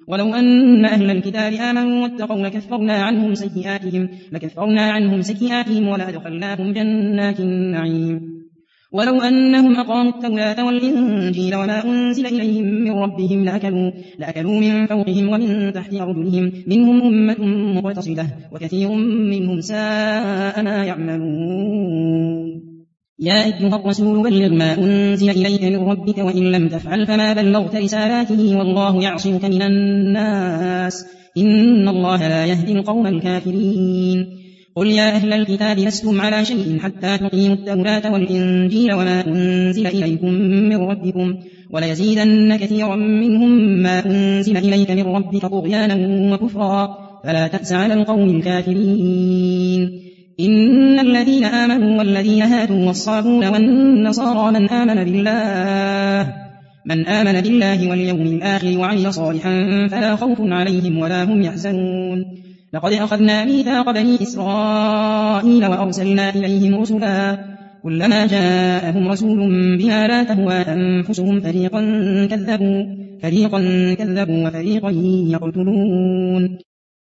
ولو أن أهل الكتاب آمنوا واتقوا لكفرنا عنهم سيئاتهم ولأدخلناهم جنات النعيم. ولو أنهم أقاموا التوراة والإنجيل وما أنزل إليهم من ربهم لأكلوا من فوقهم ومن تحت أرجلهم منهم أمة مقتصدة وكثير منهم ساء ما يعملون. يا أيها الرسول بلغ ما أنزل إليك من ربك وإن لم تفعل فما بلغت رسالاته والله يعصمك من الناس إن الله لا يهدي القوم الكافرين. قل يا أهل الكتاب لستم على شيء حتى تقيموا التوراة والإنجيل وما أنزل إليكم من ربكم وليزيدن كثيرا منهم ما أنزل إليك من ربك طغيانا وكفرا فلا تأس على القوم الكافرين. إن الذين آمنوا والذين هادوا والصابون والنصارى من آمن بالله واليوم الآخر وعمل صالحا فلا خوف عليهم ولا هم يحزنون. لقد أخذنا ميثاق بني إسرائيل وأرسلنا إليهم رسلا كلما جاءهم رسول بما لا تهوى أنفسهم فريقا كذبوا وفريقا يقتلون.